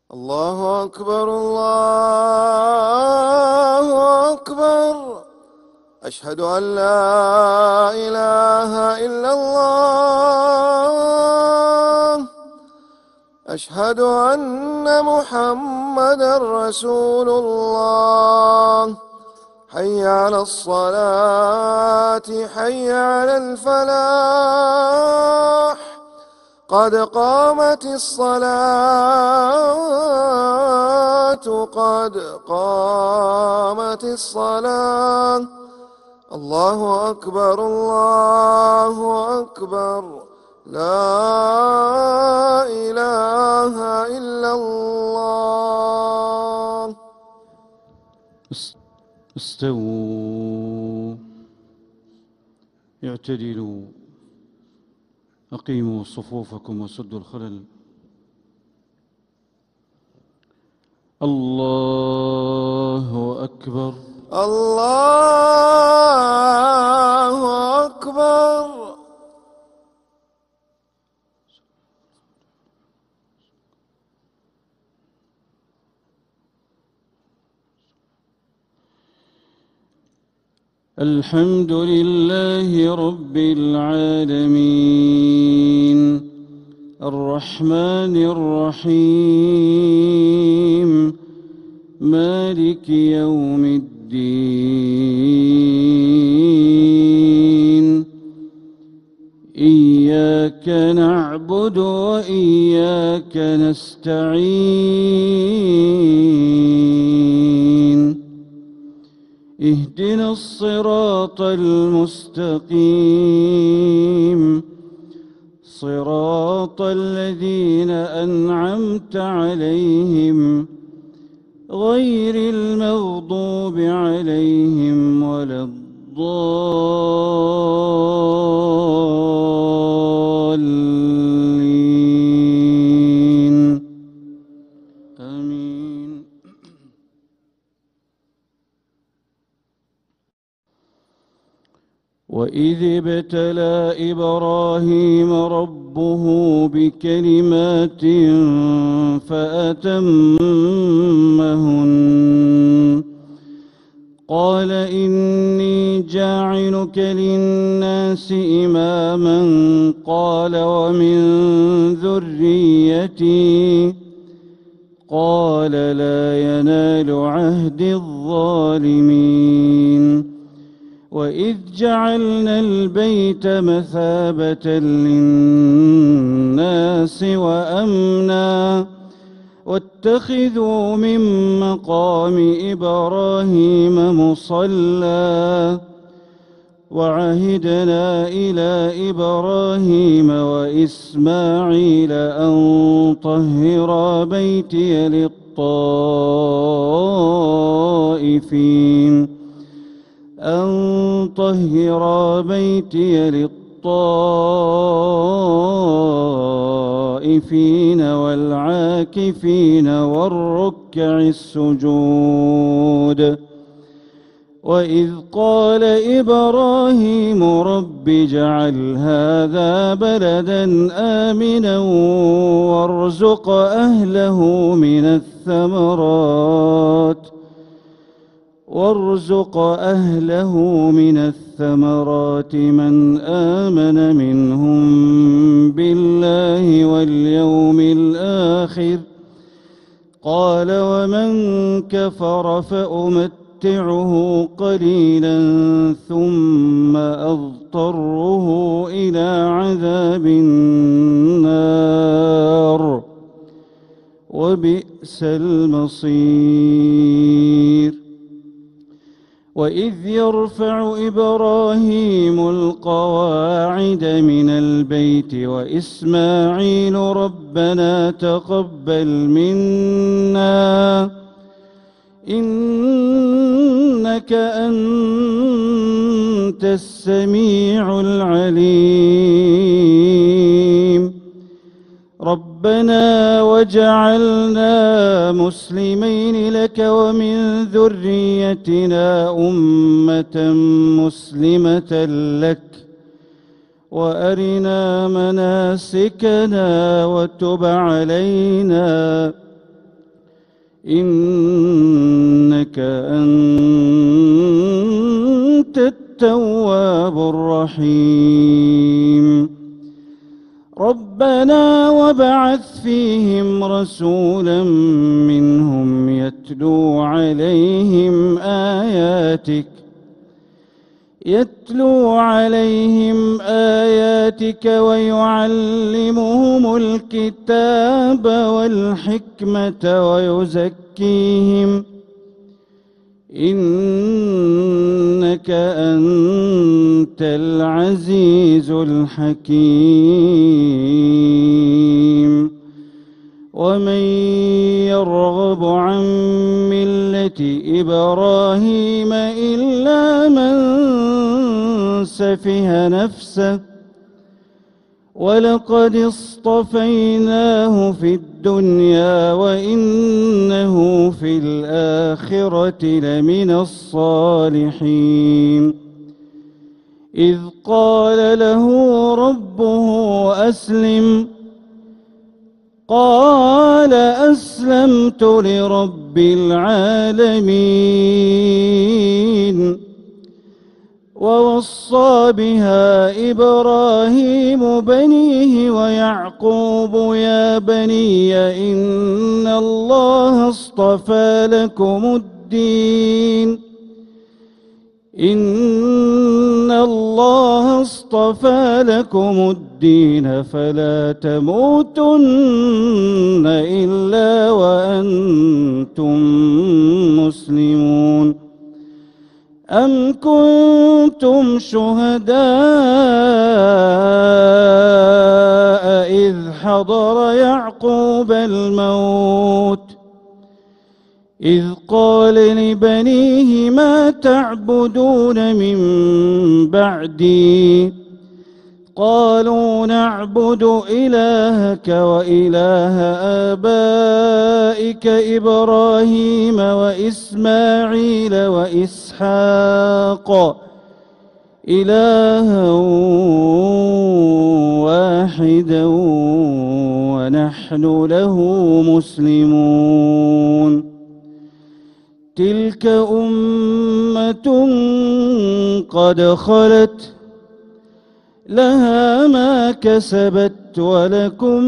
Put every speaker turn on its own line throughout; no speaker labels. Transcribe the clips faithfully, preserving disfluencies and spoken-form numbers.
الله أكبر الله أكبر. أشهد أن لا إله إلا الله. أشهد أن محمدًا رسول الله. حي على الصلاة حي على الفلاح. قد قامت الصلاة قد قامت الصلاة. الله أكبر الله أكبر. لا إله إلا الله.
استووا اعتدلوا أقيموا صفوفكم وسدوا الخلل. الله أكبر
الله أكبر.
الحمد لله رب العالمين الرحمن الرحيم مالك يوم الدين. إياك نعبد وإياك نستعين. اهدنا الصراط المستقيم صراط الذين أنعمت عليهم غير المغضوب عليهم ولا الضالين. آمين. وإذ ابتلى إبراهيم ربه بكلمات فأتمهن قال إني جاعلك للناس إماما قال ومن ذريتي قال لا ينال عهد الظالمين. وإذ جعلنا البيت مثابة للناس وأمنا واتخذوا من مقام إبراهيم مصلى وعهدنا إلى إبراهيم وإسماعيل أن طهرا بيتي للطائفين أن طهرا بيتي للطائفين والعاكفين والركع السجود. وإذ قال إبراهيم رب اجعل هذا بلدا آمنا وارزق أهله من الثمرات وارزق أهله من الثمرات من آمن منهم بالله واليوم الآخر قال ومن كفر فأمتعه قليلا ثم أضطره إلى عذاب النار وبئس المصير. وإذ يرفع إبراهيم القواعد من البيت وإسماعيل ربنا تقبل منا إنك أنت السميع العليم. ربنا وجعلنا مسلمين لك ومن ذريتنا أمة مسلمة لك وأرنا مناسكنا وتب علينا إنك أنت التواب الرحيم. ربنا وابعث فيهم رسولا منهم يتلو عليهم آياتك يتلو عليهم آياتك ويعلمهم الكتاب والحكمة ويزكيهم إنك أنت العزيز الحكيم. ومن يرغب عن ملة إبراهيم إلا من سفه نفسه ولقد اصطفيناه في الدنيا وإنه في الآخرة لمن الصالحين. إذ قال له ربه أسلم قال أسلمت لرب العالمين. ووصى بها إبراهيم بنيه ويعقوب يا بني إن الله اصطفى لكم الدين إن الله اصطفى لكم الدين فلا تموتن إلا وأنتم مسلمون. أم كنتم شهداء إذ حضر يعقوب الموت إذ قال لبنيه ما تعبدون من بعدي قالوا نعبد إلهك وإله آبائك إبراهيم وإسماعيل وإسحاق إلها واحدا ونحن له مسلمون. تلك أمة قد خلت لها ما كسبت ولكم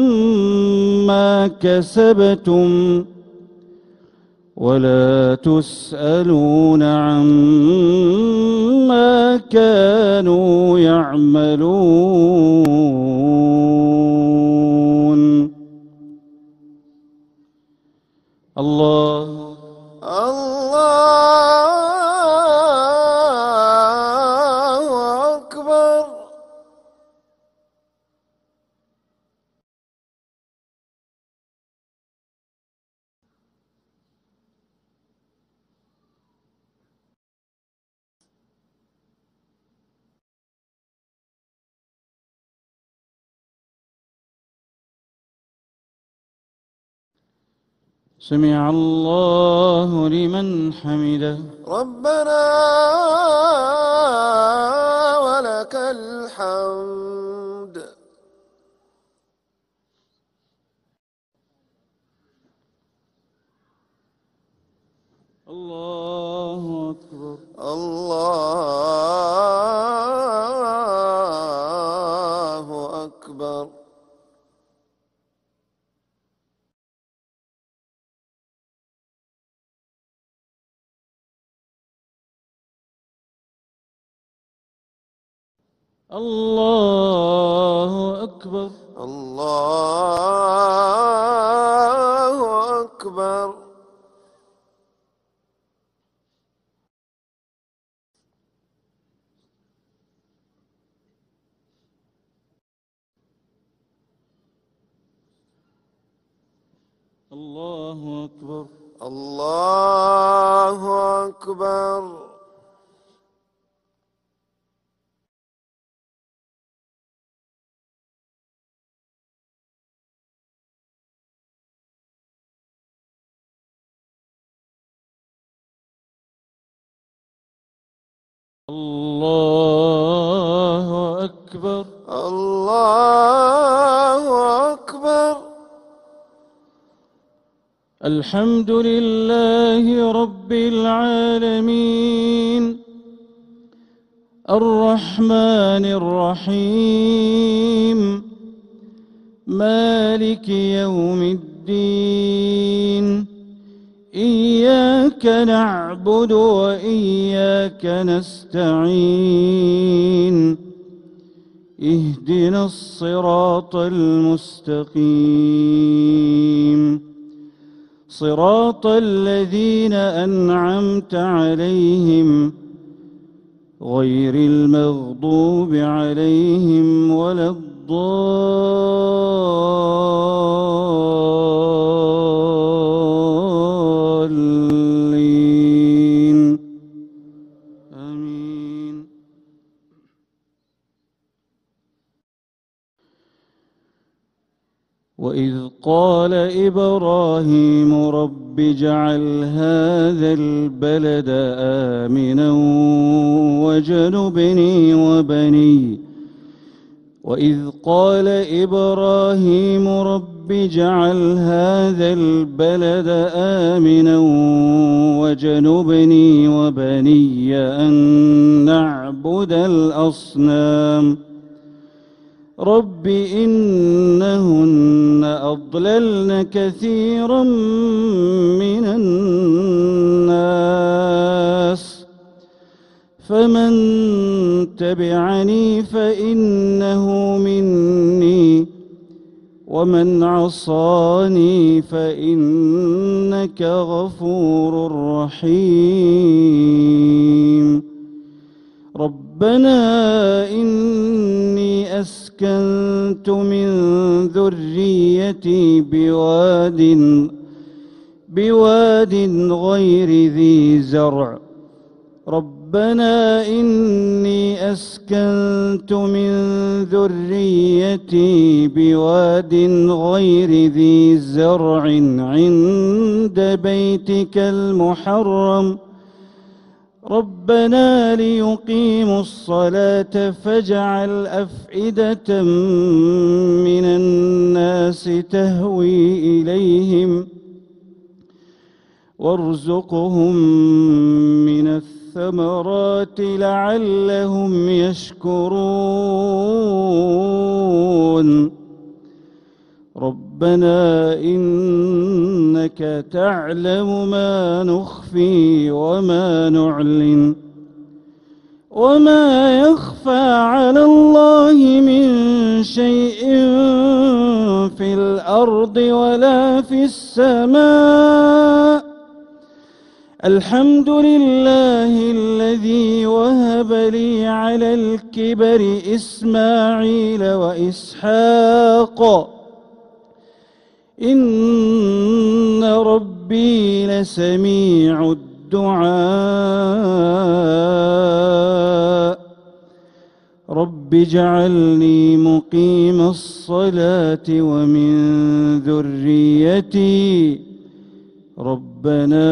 ما كسبتم ولا تسألون عما كانوا يعملون. الله
الله أكبر.
سمع الله لمن حمده.
ربنا ولك الحمد.
الله أكبر.
الله أكبر.
الله أكبر.
الله أكبر.
الله أكبر.
الله أكبر.
الله أكبر.
الله أكبر.
الحمد لله رب العالمين الرحمن الرحيم مالك يوم الدين إياك نعبد وإياك نستعين اهدنا الصراط المستقيم صراط الذين أنعمت عليهم غير المغضوب عليهم ولا الضالين آمين. وإذ قال إبراهيم رب اجعل هذا البلد آمنا واجنبني وبني وإذ قال إبراهيم رب اجعل هذا البلد آمنا واجنبني وبني أن نعبد الأصنام رب إنهن أضللن كثيرا من الناس فمن تبعني فإنه مني ومن عصاني فإنك غفور رحيم ربنا إني أسكنت من ذريتي بواد بواد غير ذي زرع ربنا إني أسكنت من ذريتي بواد غير ذي زرع عند بيتك المحرم ربنا ليقيموا الصلاة فاجعل أفئدة من الناس تهوي إليهم وارزقهم من الثمرات لعلهم يشكرون ربنا إنك تعلم ما نخفي وما نعلن وما يخفى على الله من شيء في الأرض ولا في السماء الحمد لله الذي وهب لي على الكبر إسماعيل وإسحاق إن ربي لسميع الدعاء رب اجعلني مقيم الصلاة ومن ذريتي ربنا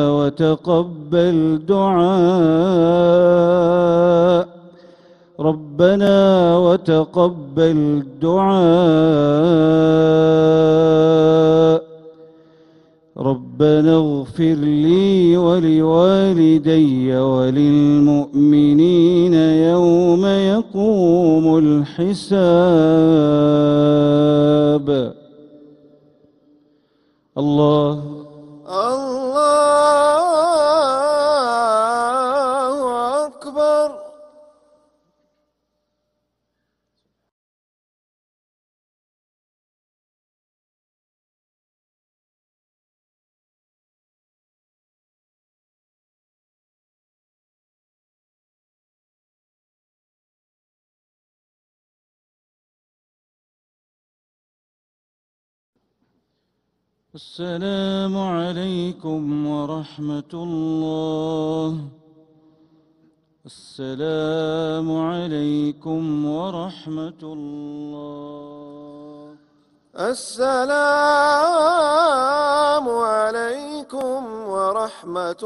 وتقبل دعاء ربنا وتقبل دعاء ربنا اغفر لي ولوالدي وللمؤمنين يوم يقوم الحساب. الله
الله أكبر.
السلام عليكم ورحمة الله. السلام عليكم ورحمة الله.
السلام عليكم ورحمة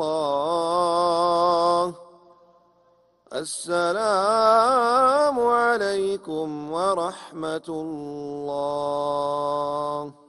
الله. السلام عليكم ورحمة الله.